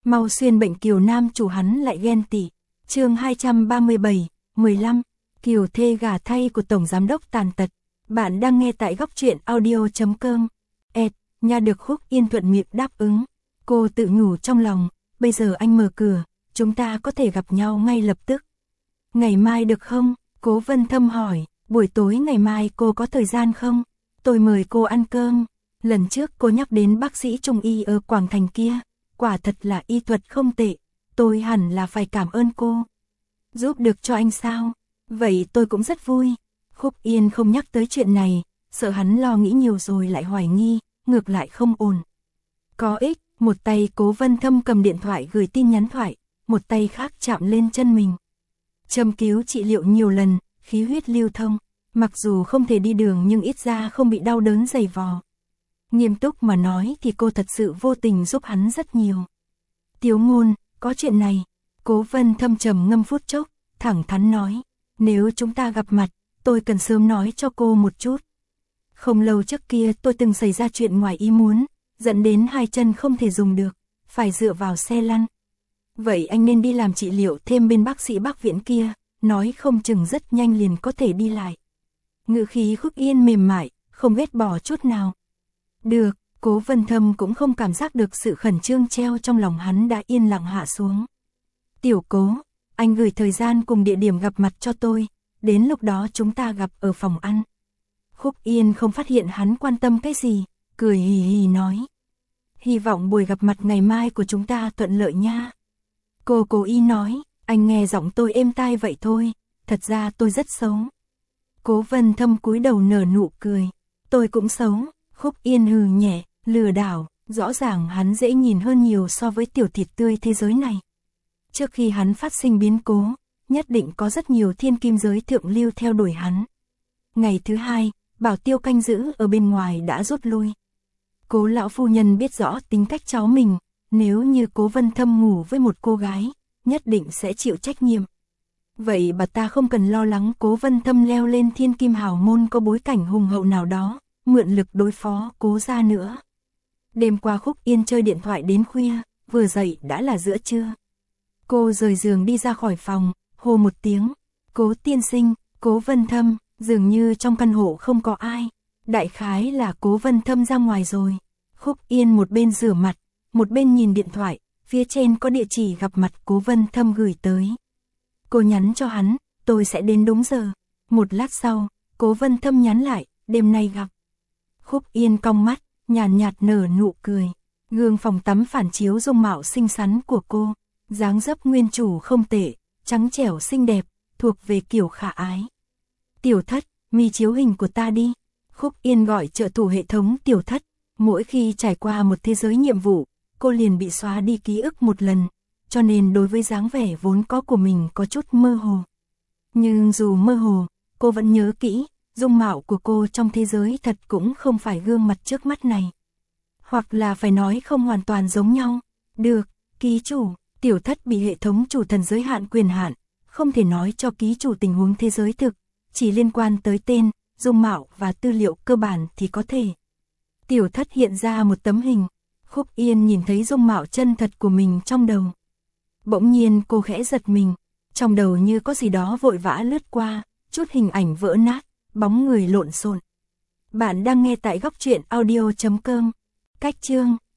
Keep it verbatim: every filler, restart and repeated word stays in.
Mau xuyên bệnh Kiều nam chủ hắn lại ghen tị. Chương hai trăm ba mươi bảy, mười lăm, Kiều thê gả thay của tổng giám đốc tàn tật. Bạn đang nghe tại góc truyện audio chấm com. Ẹt, nha được Khúc Yên thuận miệng đáp ứng. Cô tự nhủ trong lòng, bây giờ anh mở cửa, chúng ta có thể gặp nhau ngay lập tức. Ngày mai được không? Cố Vân Thâm hỏi, buổi tối ngày mai cô có thời gian không? Tôi mời cô ăn cơm. Lần trước cô nhắc đến bác sĩ trung y ở Quảng Thành kia, quả thật là y thuật không tệ, tôi hẳn là phải cảm ơn cô. Giúp được cho anh sao? Vậy tôi cũng rất vui. Khúc Yên không nhắc tới chuyện này, sợ hắn lo nghĩ nhiều rồi lại hoài nghi, ngược lại không ổn. Có ích, một tay Cố Vân Thâm cầm điện thoại gửi tin nhắn thoại, một tay khác chạm lên chân mình. Châm cứu trị liệu nhiều lần, khí huyết lưu thông, mặc dù không thể đi đường nhưng ít ra không bị đau đớn dày vò. Nghiêm túc mà nói thì cô thật sự vô tình giúp hắn rất nhiều. Tiếu Ngôn, có chuyện này. Cố Vân Thâm trầm ngâm phút chốc, thẳng thắn nói, nếu chúng ta gặp mặt, tôi cần sớm nói cho cô một chút. Không lâu trước kia tôi từng xảy ra chuyện ngoài ý muốn, dẫn đến hai chân không thể dùng được, phải dựa vào xe lăn. Vậy anh nên đi làm trị liệu thêm bên bác sĩ Bắc Viễn kia, nói không chừng rất nhanh liền có thể đi lại. Ngữ khí Khúc Yên mềm mại, không ghét bỏ chút nào. Được, Cố Vân Thâm cũng không cảm giác được sự khẩn trương treo trong lòng hắn đã yên lặng hạ xuống. Tiểu Cố, anh gửi thời gian cùng địa điểm gặp mặt cho tôi, đến lúc đó chúng ta gặp ở phòng ăn. Khúc Yên không phát hiện hắn quan tâm cái gì, cười hì hì nói. Hy vọng buổi gặp mặt ngày mai của chúng ta thuận lợi nha. Cô cố ý nói, anh nghe giọng tôi êm tai vậy thôi, thật ra tôi rất xấu. Cố Vân Thâm cúi đầu nở nụ cười, tôi cũng xấu. Khúc Yên hừ nhẹ, lừa đảo, rõ ràng hắn dễ nhìn hơn nhiều so với tiểu thịt tươi thế giới này. Trước khi hắn phát sinh biến cố, nhất định có rất nhiều thiên kim giới thượng lưu theo đuổi hắn. Ngày thứ hai, bảo tiêu canh giữ ở bên ngoài đã rút lui. Cố lão phu nhân biết rõ tính cách cháu mình, nếu như Cố Vân Thâm ngủ với một cô gái, nhất định sẽ chịu trách nhiệm. Vậy bà ta không cần lo lắng Cố Vân Thâm leo lên thiên kim hào môn có bối cảnh hùng hậu nào đó, mượn lực đối phó Cố gia nữa. Đêm qua Khúc Yên chơi điện thoại đến khuya, vừa dậy đã là giữa trưa. Cô rời giường đi ra khỏi phòng, hô một tiếng, Cố tiên sinh, Cố Vân Thâm, dường như trong căn hộ không có ai. Đại khái là Cố Vân Thâm ra ngoài rồi. Khúc Yên một bên rửa mặt, một bên nhìn điện thoại, phía trên có địa chỉ gặp mặt Cố Vân Thâm gửi tới. Cô nhắn cho hắn, tôi sẽ đến đúng giờ. Một lát sau, Cố Vân Thâm nhắn lại, đêm nay gặp. Khúc Yên cong mắt, nhàn nhạt, nhạt nở nụ cười. Gương phòng tắm phản chiếu dung mạo xinh xắn của cô, dáng dấp nguyên chủ không tệ, trắng trẻo xinh đẹp, thuộc về kiểu khả ái. Tiểu Thất, mi chiếu hình của ta đi. Khúc Yên gọi trợ thủ hệ thống Tiểu Thất, mỗi khi trải qua một thế giới nhiệm vụ, cô liền bị xóa đi ký ức một lần, cho nên đối với dáng vẻ vốn có của mình có chút mơ hồ. Nhưng dù mơ hồ, cô vẫn nhớ kỹ, dung mạo của cô trong thế giới thật cũng không phải gương mặt trước mắt này. Hoặc là phải nói không hoàn toàn giống nhau. Được, ký chủ, Tiểu Thất bị hệ thống chủ thần giới hạn quyền hạn, không thể nói cho ký chủ tình huống thế giới thực, chỉ liên quan tới tên, dung mạo và tư liệu cơ bản thì có thể. Tiểu Thất hiện ra một tấm hình, Khúc Yên nhìn thấy dung mạo chân thật của mình trong đầu. Bỗng nhiên cô khẽ giật mình, trong đầu như có gì đó vội vã lướt qua, chút hình ảnh vỡ nát, bóng người lộn xộn. Bạn đang nghe tại góc truyện audio chấm com. Cách chương